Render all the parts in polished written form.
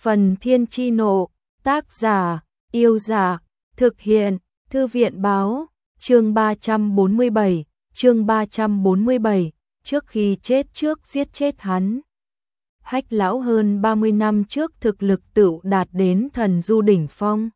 Phần Thiên Chi Nộ, tác giả, Yêu Dạ, thực hiện, Thư viện Báo, chương 347, trước khi chết trước giết chết hắn. Hách lão hơn 30 năm trước thực lực tựu đạt đến thần du đỉnh phong.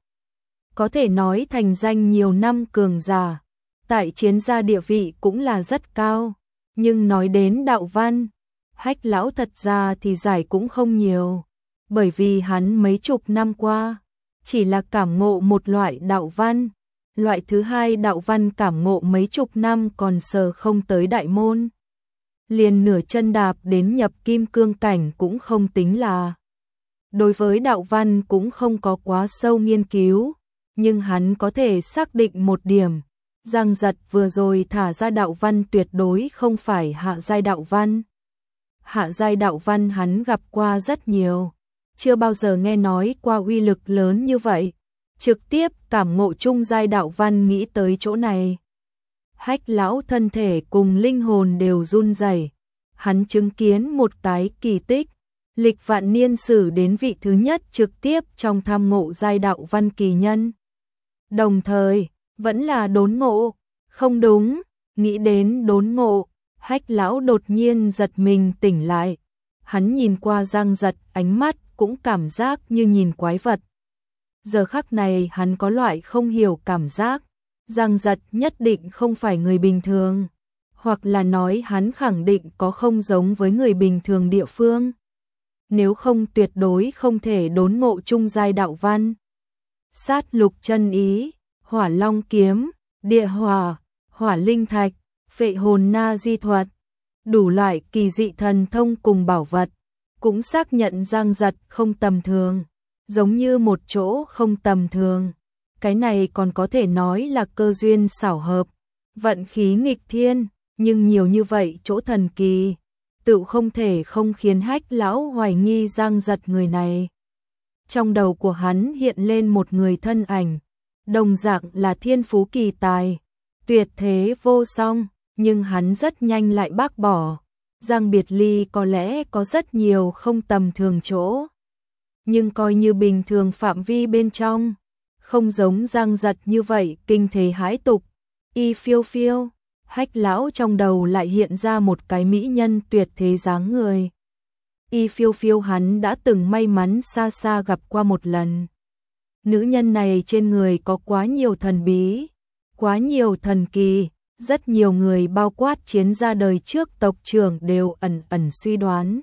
Có thể nói thành danh nhiều năm cường giả, tại chiến gia địa vị cũng là rất cao, nhưng nói đến đạo văn, Hách lão thật ra thì giải cũng không nhiều, bởi vì hắn mấy chục năm qua chỉ là cảm ngộ một loại đạo văn, loại thứ hai đạo văn cảm ngộ mấy chục năm còn sờ không tới đại môn. Liền nửa chân đạp đến nhập kim cương cảnh cũng không tính là. Đối với đạo văn cũng không có quá sâu nghiên cứu, nhưng hắn có thể xác định một điểm, Giang Giật vừa rồi thả ra đạo văn tuyệt đối không phải hạ giai đạo văn. Hạ giai đạo văn hắn gặp qua rất nhiều, chưa bao giờ nghe nói qua uy lực lớn như vậy, trực tiếp cảm ngộ trung giai đạo văn nghĩ tới chỗ này. Hách lão thân thể cùng linh hồn đều run rẩy, hắn chứng kiến một cái kỳ tích, lịch vạn niên sử đến vị thứ nhất trực tiếp trong tham ngộ giai đạo văn kỳ nhân. Đồng thời, vẫn là đốn ngộ, không đúng, nghĩ đến đốn ngộ, Hách lão đột nhiên giật mình tỉnh lại. Hắn nhìn qua Giang Giật, ánh mắt cũng cảm giác như nhìn quái vật. Giờ khắc này hắn có loại không hiểu cảm giác, Giang Giật nhất định không phải người bình thường, hoặc là nói hắn khẳng định có không giống với người bình thường địa phương. Nếu không tuyệt đối không thể đốn ngộ trung giai đạo văn. Sát lục chân ý, hỏa long kiếm, địa hỏa, hỏa linh thạch, phệ hồn na di thuật, đủ loại kỳ dị thần thông cùng bảo vật, cũng xác nhận Giang Giật không tầm thường, giống như một chỗ không tầm thường. Cái này còn có thể nói là cơ duyên xảo hợp, vận khí nghịch thiên, nhưng nhiều như vậy chỗ thần kỳ, tự không thể không khiến Hách lão hoài nghi Giang Giật người này. Trong đầu của hắn hiện lên một người thân ảnh, đồng dạng là thiên phú kỳ tài, tuyệt thế vô song, nhưng hắn rất nhanh lại bác bỏ. Giang Biệt Ly có lẽ có rất nhiều không tầm thường chỗ, nhưng coi như bình thường phạm vi bên trong, không giống Giang Giật như vậy kinh thế hãi tục. Y phiêu phiêu, Hách lão trong đầu lại hiện ra một cái mỹ nhân tuyệt thế dáng người. Y phiêu phiêu hắn đã từng may mắn xa xa gặp qua một lần. Nữ nhân này trên người có quá nhiều thần bí, quá nhiều thần kỳ, rất nhiều người bao quát chiến gia đời trước tộc trưởng đều ẩn ẩn suy đoán.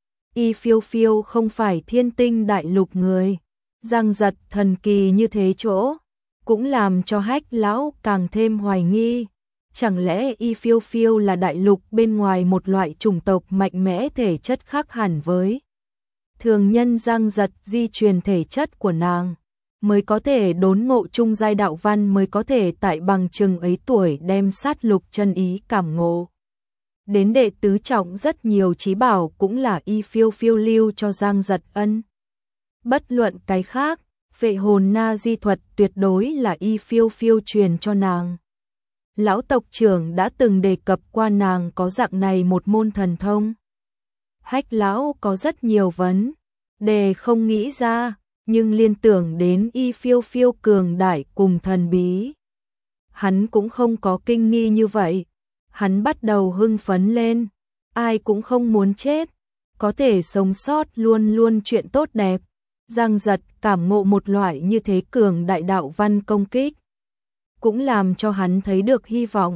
Y phiêu phiêu không phải thiên tinh đại lục người, Giang Giật thần kỳ như thế chỗ, cũng làm cho Hách lão càng thêm hoài nghi. Chẳng lẽ Y phiêu phiêu là đại lục bên ngoài một loại chủng tộc mạnh mẽ thể chất khác hẳn với thường nhân, Giang Giật di truyền thể chất của nàng, mới có thể đốn ngộ trung giai đạo văn, mới có thể tại bằng chừng ấy tuổi đem sát lục chân ý cảm ngộ. Đến đệ tứ trọng rất nhiều chí bảo cũng là Y phiêu phiêu lưu cho Giang Giật ân. Bất luận cái khác, phệ hồn na di thuật tuyệt đối là Y phiêu phiêu truyền cho nàng. Lão tộc trưởng đã từng đề cập qua nàng có dạng này một môn thần thông. Hách lão có rất nhiều vấn đề không nghĩ ra, nhưng liên tưởng đến Y phiêu phiêu cường đại cùng thần bí, hắn cũng không có kinh nghi như vậy. Hắn bắt đầu hưng phấn lên, ai cũng không muốn chết, có thể sống sót luôn luôn chuyện tốt đẹp. Giang Giật cảm ngộ một loại như thế cường đại đạo văn công kích, cũng làm cho hắn thấy được hy vọng.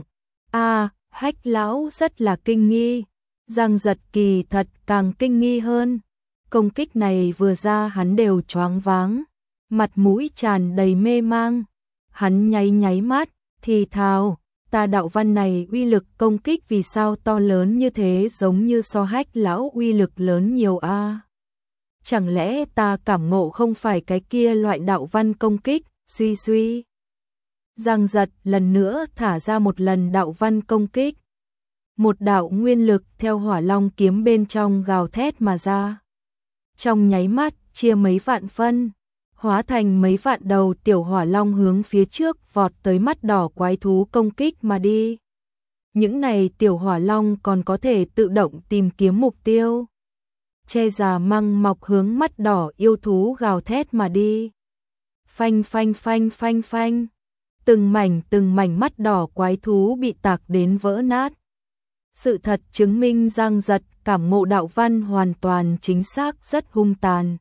Hách lão rất là kinh nghi, Giang Giật kỳ thật càng kinh nghi hơn. Công kích này vừa ra hắn đều choáng váng, mặt mũi tràn đầy mê mang. Hắn nháy nháy mắt, thì thào, ta đạo văn này uy lực công kích vì sao to lớn như thế, giống như so Hách lão uy lực lớn nhiều a. Chẳng lẽ ta cảm ngộ không phải cái kia loại đạo văn công kích, suy suy. Giang Giật lần nữa thả ra một lần đạo văn công kích. Một đạo nguyên lực theo hỏa long kiếm bên trong gào thét mà ra. Trong nháy mắt, chia mấy vạn phân, hóa thành mấy vạn đầu tiểu hỏa long hướng phía trước vọt tới mắt đỏ quái thú công kích mà đi. Những này tiểu hỏa long còn có thể tự động tìm kiếm mục tiêu. che già măng mọc hướng mắt đỏ yêu thú gào thét mà đi. Phanh phanh phanh phanh phanh, từng mảnh mắt đỏ quái thú bị tạc đến vỡ nát. Sự thật chứng minh Giang Giật cảm ngộ đạo văn hoàn toàn chính xác rất hung tàn.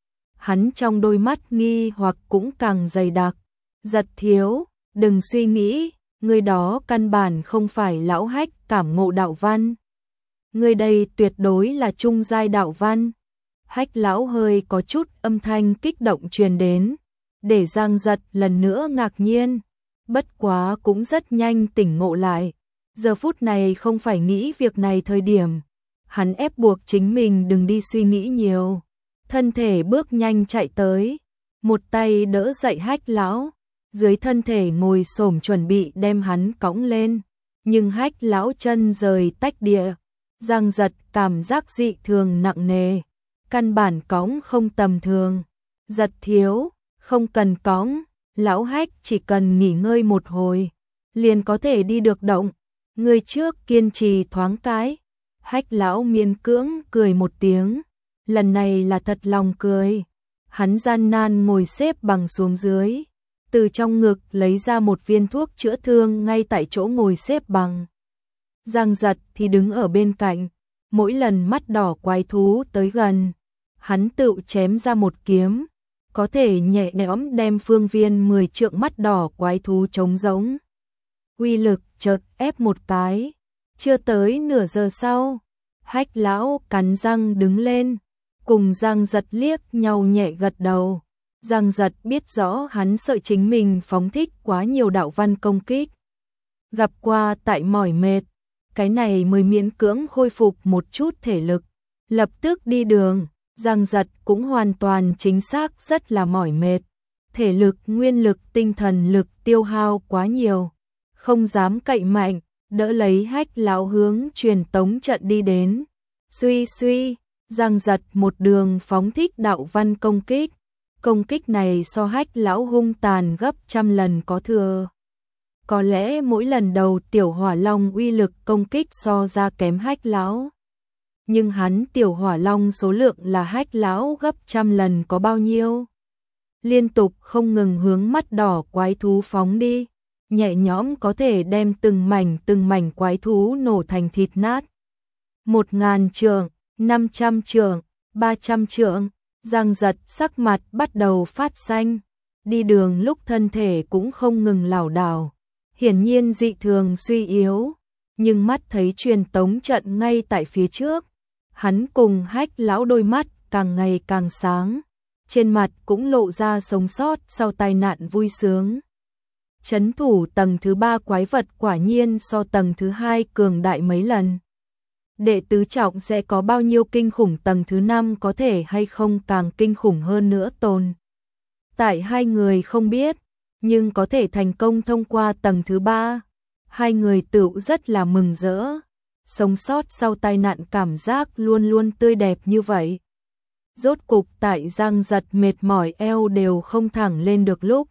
Hắn trong đôi mắt nghi hoặc cũng càng dày đặc. Giật thiếu, đừng suy nghĩ, người đó căn bản không phải lão Hách cảm ngộ đạo văn. Người đây tuyệt đối là trung giai đạo văn. Hách lão hơi có chút âm thanh kích động truyền đến, để Giang Giật lần nữa ngạc nhiên, bất quá cũng rất nhanh tỉnh ngộ lại. Giờ phút này không phải nghĩ việc này thời điểm, hắn ép buộc chính mình đừng đi suy nghĩ nhiều. Thân thể bước nhanh chạy tới, một tay đỡ dậy Hách lão, dưới thân thể ngồi xổm chuẩn bị đem hắn cõng lên, nhưng Hách lão chân rời tách địa. Giang Giật cảm giác dị thường nặng nề, căn bản cõng không tầm thường. Giật thiếu, không cần cõng, lão Hách chỉ cần nghỉ ngơi một hồi, liền có thể đi được động. Người trước kiên trì thoáng cái. Hách lão miễn cưỡng cười một tiếng, lần này là thật lòng cười. Hắn gian nan ngồi xếp bằng xuống dưới, từ trong ngực lấy ra một viên thuốc chữa thương ngay tại chỗ ngồi xếp bằng. Giang Giật thì đứng ở bên cạnh, mỗi lần mắt đỏ quái thú tới gần, hắn tự chém ra một kiếm, có thể nhẹ nhõm đem phương viên 10 trượng mắt đỏ quái thú trống rỗng. Uy lực chợt ép một cái, chưa tới nửa giờ sau, Hách lão cắn răng đứng lên, cùng Giang Giật liếc nhau nhẹ gật đầu. Giang Giật biết rõ hắn sợ chính mình phóng thích quá nhiều đạo văn công kích. Gặp qua tại mỏi mệt, cái này mới miễn cưỡng khôi phục một chút thể lực, lập tức đi đường. Giang Giật cũng hoàn toàn chính xác rất là mỏi mệt, thể lực, nguyên lực, tinh thần lực tiêu hao quá nhiều, không dám cậy mạnh, đỡ lấy Hách lão hướng truyền tống trận đi đến. Suy suy, Giang Giật một đường phóng thích đạo văn công kích này so Hách lão hung tàn gấp trăm lần có thừa. Có lẽ mỗi lần đầu tiểu hỏa long uy lực công kích so ra kém Hách lão, nhưng hắn tiểu hỏa long số lượng là Hách lão gấp trăm lần có bao nhiêu. Liên tục không ngừng hướng mắt đỏ quái thú phóng đi, nhẹ nhõm có thể đem từng mảnh quái thú nổ thành thịt nát. 1000 trượng, 500 trượng, 300 trượng, Giang Giật sắc mặt bắt đầu phát xanh, đi đường lúc thân thể cũng không ngừng lảo đảo, hiển nhiên dị thường suy yếu, nhưng mắt thấy truyền tống trận ngay tại phía trước, hắn cùng Hách lão đôi mắt càng ngày càng sáng, trên mặt cũng lộ ra sống sót sau tai nạn vui sướng. Trấn thủ tầng thứ 3 quái vật quả nhiên so tầng thứ 2 cường đại mấy lần. Đệ tứ trọng sẽ có bao nhiêu kinh khủng, tầng thứ 5 có thể hay không càng kinh khủng hơn nữa tồn. Tại hai người không biết, nhưng có thể thành công thông qua tầng thứ 3. Hai người tự rất là mừng rỡ. Sống sót sau tai nạn cảm giác luôn luôn tươi đẹp như vậy. Rốt cục tại Giang Giật mệt mỏi eo đều không thẳng lên được lúc,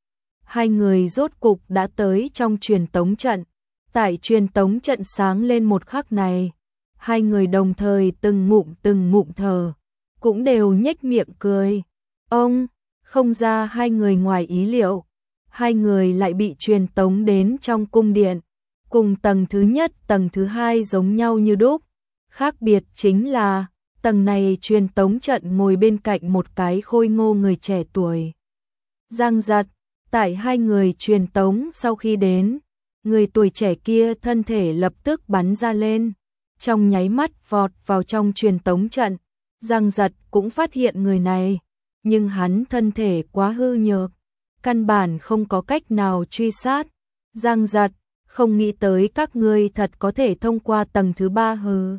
hai người rốt cục đã tới trong truyền tống trận. Tại truyền tống trận sáng lên một khắc này, hai người đồng thời từng ngụm thở, cũng đều nhếch miệng cười. Ông, không ra hai người ngoài ý liệu, hai người lại bị truyền tống đến trong cung điện, cùng tầng thứ nhất, tầng thứ 2 giống nhau như đúc. Khác biệt chính là, tầng này truyền tống trận ngồi bên cạnh một cái khôi ngô người trẻ tuổi. Giang Giật, tại hai người truyền tống sau khi đến, người tuổi trẻ kia thân thể lập tức bắn ra lên, trong nháy mắt vọt vào trong truyền tống trận. Giang Giật cũng phát hiện người này, nhưng hắn thân thể quá hư nhược, căn bản không có cách nào truy sát. Giang Giật, không nghĩ tới các ngươi thật có thể thông qua tầng thứ 3 hừ.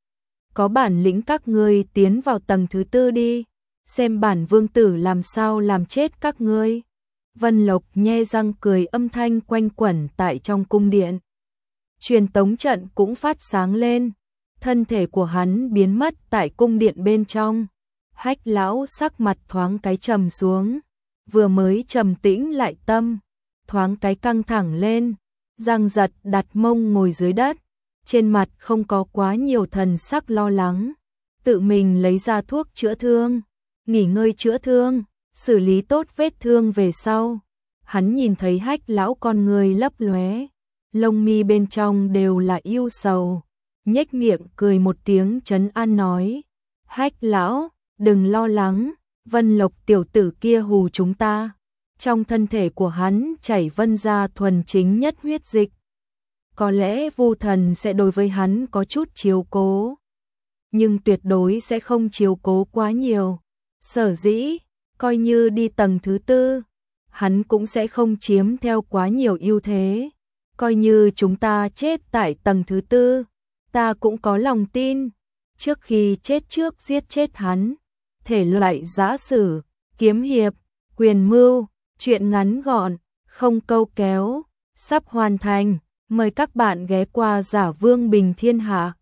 Có bản lĩnh các ngươi tiến vào tầng thứ 4 đi, xem bản vương tử làm sao làm chết các ngươi. Vân Lộc nhe răng cười, âm thanh quanh quẩn tại trong cung điện. Truyền tống trận cũng phát sáng lên, thân thể của hắn biến mất tại cung điện bên trong. Hách lão sắc mặt thoáng cái trầm xuống, vừa mới trầm tĩnh lại tâm, thoáng cái căng thẳng lên. Giang Giật đặt mông ngồi dưới đất, trên mặt không có quá nhiều thần sắc lo lắng, tự mình lấy ra thuốc chữa thương, nghỉ ngơi chữa thương, xử lý tốt vết thương về sau. Hắn nhìn thấy Hách lão con người lấp lóe, lông mi bên trong đều là yêu sầu, nhếch miệng cười một tiếng trấn an nói: "Hách lão, đừng lo lắng, Vân Lộc tiểu tử kia hù chúng ta." Trong thân thể của hắn chảy Vân gia thuần chính nhất huyết dịch. Có lẽ Vu Thần sẽ đối với hắn có chút chiếu cố, nhưng tuyệt đối sẽ không chiếu cố quá nhiều. Sở dĩ, coi như đi tầng thứ tư, hắn cũng sẽ không chiếm theo quá nhiều ưu thế. Coi như chúng ta chết tại tầng thứ tư, ta cũng có lòng tin, trước khi chết trước giết chết hắn. Thể loại giã sử, kiếm hiệp, quyền mưu, truyện ngắn gọn, không câu kéo, sắp hoàn thành. Mời các bạn ghé qua Giả Vương Bình Thiên Hạ.